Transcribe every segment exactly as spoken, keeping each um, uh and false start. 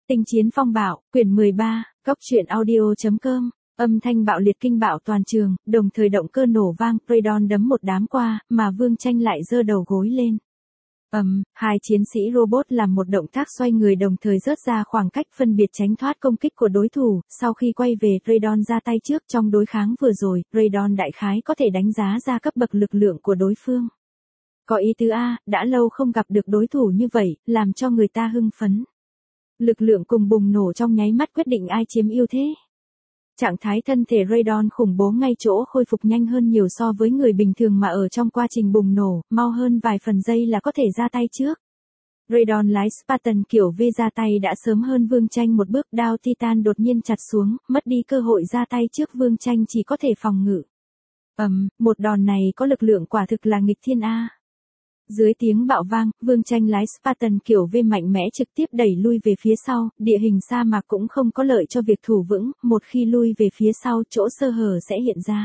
Tinh chiến phong bạo, quyển mười ba, Cóc truyện audio.com, âm thanh bạo liệt kinh bạo toàn trường, đồng thời động cơ nổ vang, Raydon đấm một đám qua, mà Vương Tranh lại giơ đầu gối lên. Ầm, um, hai chiến sĩ robot làm một động tác xoay người đồng thời rớt ra khoảng cách phân biệt tránh thoát công kích của đối thủ, sau khi quay về Raydon ra tay trước trong đối kháng vừa rồi, Raydon đại khái có thể đánh giá ra cấp bậc lực lượng của đối phương. Có ý tứ A, đã lâu không gặp được đối thủ như vậy, làm cho người ta hưng phấn. Lực lượng cùng bùng nổ trong nháy mắt quyết định ai chiếm ưu thế. Trạng thái thân thể Raydon khủng bố ngay chỗ khôi phục nhanh hơn nhiều so với người bình thường mà ở trong quá trình bùng nổ, mau hơn vài phần giây là có thể ra tay trước. Raydon lái Spartan kiểu V ra tay đã sớm hơn Vương Tranh một bước, đao Titan đột nhiên chặt xuống, mất đi cơ hội ra tay trước Vương Tranh chỉ có thể phòng ngự. Ầm, um, một đòn này có lực lượng quả thực là nghịch thiên A. Dưới tiếng bạo vang, Vương Tranh lái Spartan kiểu V mạnh mẽ trực tiếp đẩy lui về phía sau, địa hình sa mạc cũng không có lợi cho việc thủ vững, một khi lui về phía sau chỗ sơ hở sẽ hiện ra.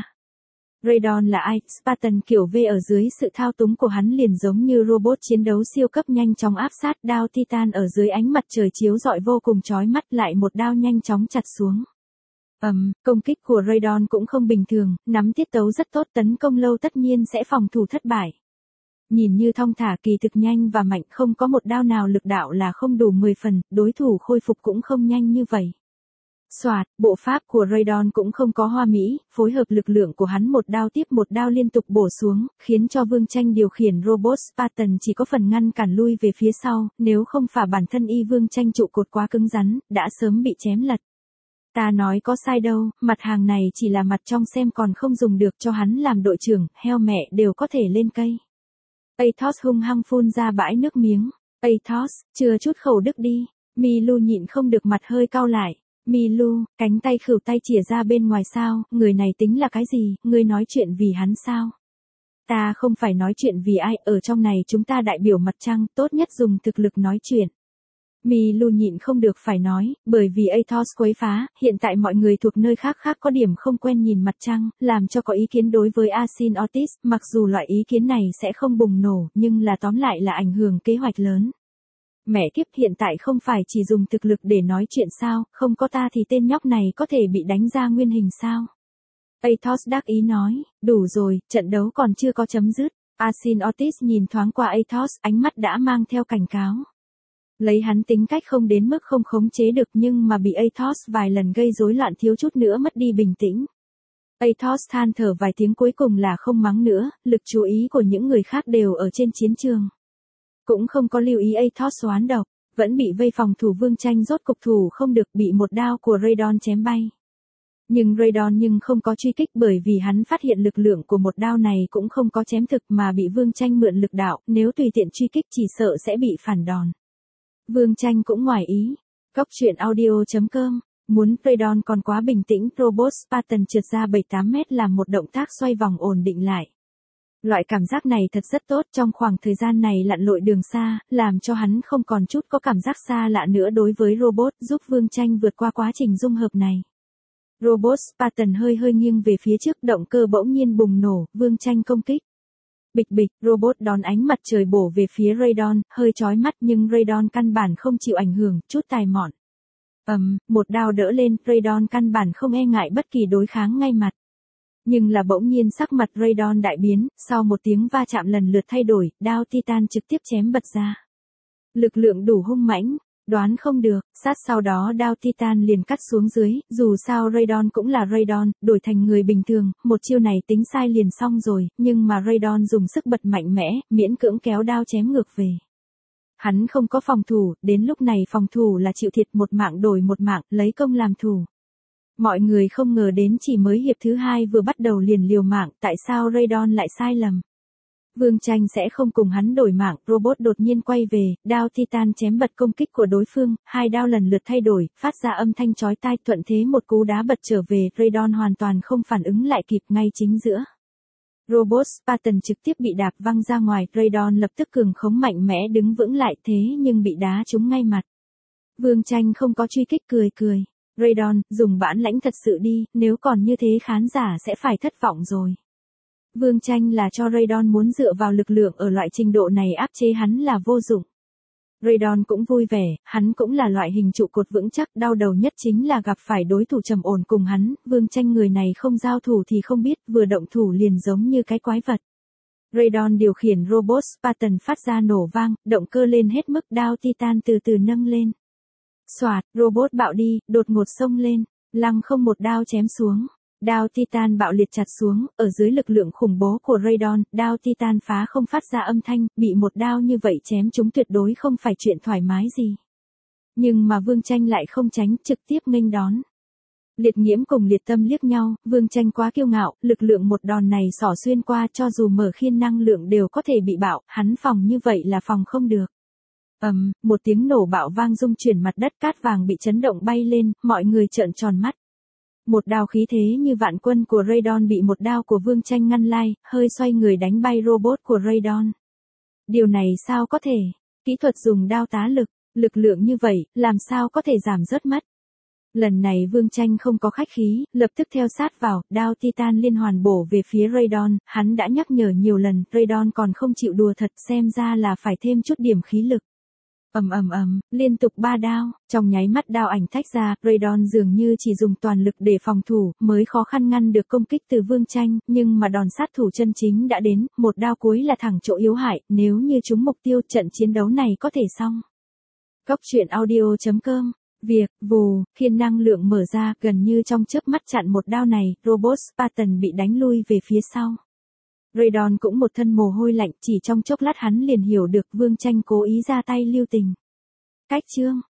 Raydon là ai? Spartan kiểu V ở dưới sự thao túng của hắn liền giống như robot chiến đấu siêu cấp nhanh chóng áp sát, đao Titan ở dưới ánh mặt trời chiếu rọi vô cùng chói mắt, lại một đao nhanh chóng chặt xuống. Ầm, um, công kích của Raydon cũng không bình thường, nắm tiết tấu rất tốt, tấn công lâu tất nhiên sẽ phòng thủ thất bại. Nhìn như thong thả kỳ thực nhanh và mạnh, không có một đao nào lực đạo là không đủ mười phần, đối thủ khôi phục cũng không nhanh như vậy. Soạt, bộ pháp của Raydon cũng không có hoa mỹ, phối hợp lực lượng của hắn một đao tiếp một đao liên tục bổ xuống, khiến cho Vương Tranh điều khiển robot Spartan chỉ có phần ngăn cản lui về phía sau, nếu không phải bản thân y Vương Tranh trụ cột quá cứng rắn, đã sớm bị chém lật. Ta nói có sai đâu, mặt hàng này chỉ là mặt trong xem còn không dùng được, cho hắn làm đội trưởng, heo mẹ đều có thể lên cây. Athos hung hăng phun ra bãi nước miếng. Athos, chưa chút khẩu đức đi. Milu nhịn không được mặt hơi cau lại. Milu, cánh tay khửu tay chìa ra bên ngoài sao, người này tính là cái gì, ngươi nói chuyện vì hắn sao? Ta không phải nói chuyện vì ai, ở trong này chúng ta đại biểu mặt trăng, tốt nhất dùng thực lực nói chuyện. Milu nhịn không được phải nói, bởi vì Athos quấy phá, hiện tại mọi người thuộc nơi khác khác có điểm không quen nhìn mặt trăng, làm cho có ý kiến đối với Asin Otis, mặc dù loại ý kiến này sẽ không bùng nổ, nhưng là tóm lại là ảnh hưởng kế hoạch lớn. Mẹ kiếp, hiện tại không phải chỉ dùng thực lực để nói chuyện sao, không có ta thì tên nhóc này có thể bị đánh ra nguyên hình sao? Athos đắc ý nói, đủ rồi, trận đấu còn chưa có chấm dứt. Asin Otis nhìn thoáng qua Athos, ánh mắt đã mang theo cảnh cáo. Lấy hắn tính cách không đến mức không khống chế được, nhưng mà bị Athos vài lần gây rối loạn thiếu chút nữa mất đi bình tĩnh. Athos than thở vài tiếng cuối cùng là không mắng nữa, lực chú ý của những người khác đều ở trên chiến trường. Cũng không có lưu ý Athos oán độc, vẫn bị vây phòng thủ Vương Tranh rốt cục thủ không được, bị một đao của Raydon chém bay. Nhưng Raydon nhưng không có truy kích bởi vì hắn phát hiện lực lượng của một đao này cũng không có chém thực mà bị Vương Tranh mượn lực đạo, nếu tùy tiện truy kích chỉ sợ sẽ bị phản đòn. Vương Tranh cũng ngoài ý. Cóc truyện audio.com, muốn Raydon còn quá bình tĩnh, robot Spartan trượt ra bảy tám mét làm một động tác xoay vòng ổn định lại. Loại cảm giác này thật rất tốt, trong khoảng thời gian này lặn lội đường xa, làm cho hắn không còn chút có cảm giác xa lạ nữa đối với robot, giúp Vương Tranh vượt qua quá trình dung hợp này. Robot Spartan hơi hơi nghiêng về phía trước, động cơ bỗng nhiên bùng nổ, Vương Tranh công kích. Bịch bịch, robot đón ánh mặt trời bổ về phía Raydon, hơi chói mắt nhưng Raydon căn bản không chịu ảnh hưởng, chút tài mọn. Ầm, um, một đao đỡ lên, Raydon căn bản không e ngại bất kỳ đối kháng ngay mặt. Nhưng là bỗng nhiên sắc mặt Raydon đại biến, sau một tiếng va chạm lần lượt thay đổi, đao Titan trực tiếp chém bật ra. Lực lượng đủ hung mãnh, đoán không được, sát sau đó đao Titan liền cắt xuống dưới, dù sao Raydon cũng là Raydon, đổi thành người bình thường, một chiêu này tính sai liền xong rồi, nhưng mà Raydon dùng sức bật mạnh mẽ, miễn cưỡng kéo đao chém ngược về. Hắn không có phòng thủ, đến lúc này phòng thủ là chịu thiệt, một mạng đổi một mạng, lấy công làm thủ. Mọi người không ngờ đến chỉ mới hiệp thứ hai vừa bắt đầu liền liều mạng, tại sao Raydon lại sai lầm. Vương Tranh sẽ không cùng hắn đổi mạng, robot đột nhiên quay về, đao Titan chém bật công kích của đối phương, hai đao lần lượt thay đổi, phát ra âm thanh chói tai, thuận thế một cú đá bật trở về, Raydon hoàn toàn không phản ứng lại kịp, ngay chính giữa. Robot Spartan trực tiếp bị đạp văng ra ngoài, Raydon lập tức cường khống mạnh mẽ đứng vững lại, thế nhưng bị đá trúng ngay mặt. Vương Tranh không có truy kích, cười cười. Raydon, dùng bản lãnh thật sự đi, nếu còn như thế khán giả sẽ phải thất vọng rồi. Vương Tranh là cho Raydon muốn dựa vào lực lượng ở loại trình độ này áp chế hắn là vô dụng. Raydon cũng vui vẻ, hắn cũng là loại hình trụ cột vững chắc, đau đầu nhất chính là gặp phải đối thủ trầm ổn cùng hắn, Vương Tranh người này không giao thủ thì không biết, vừa động thủ liền giống như cái quái vật. Raydon điều khiển robot Spartan phát ra nổ vang, động cơ lên hết mức, đao Titan từ từ nâng lên. Xoạt, robot bạo đi, đột ngột xông lên, lăng không một đao chém xuống. Đao Titan bạo liệt chặt xuống, ở dưới lực lượng khủng bố của Raydon, đao Titan phá không phát ra âm thanh, bị một đao như vậy chém chúng tuyệt đối không phải chuyện thoải mái gì. Nhưng mà Vương Tranh lại không tránh, trực tiếp nghênh đón. Liệt Nghiễm cùng Liệt Tâm liếc nhau, Vương Tranh quá kiêu ngạo, lực lượng một đòn này xỏ xuyên qua, cho dù mở khiên năng lượng đều có thể bị bạo, hắn phòng như vậy là phòng không được. Ầm, um, một tiếng nổ bạo vang rung chuyển mặt đất, cát vàng bị chấn động bay lên, mọi người trợn tròn mắt. Một đao khí thế như vạn quân của Raydon bị một đao của Vương Tranh ngăn lai, hơi xoay người đánh bay robot của Raydon. Điều này sao có thể? Kỹ thuật dùng đao tá lực, lực lượng như vậy, làm sao có thể giảm rớt mất? Lần này Vương Tranh không có khách khí, lập tức theo sát vào, đao Titan liên hoàn bổ về phía Raydon, hắn đã nhắc nhở nhiều lần, Raydon còn không chịu đùa thật, xem ra là phải thêm chút điểm khí lực. Ầm ầm ầm, liên tục ba đao, trong nháy mắt đao ảnh tách ra, Raydon dường như chỉ dùng toàn lực để phòng thủ, mới khó khăn ngăn được công kích từ Vương Tranh, nhưng mà đòn sát thủ chân chính đã đến, một đao cuối là thẳng chỗ yếu hại, nếu như trúng mục tiêu, trận chiến đấu này có thể xong. Góc truyện audio chấm com. Việc, vù, khiên năng lượng mở ra, gần như trong chớp mắt chặn một đao này, robot Spartan bị đánh lui về phía sau. Raydon cũng một thân mồ hôi lạnh, chỉ trong chốc lát hắn liền hiểu được Vương Tranh cố ý ra tay lưu tình. Cách chương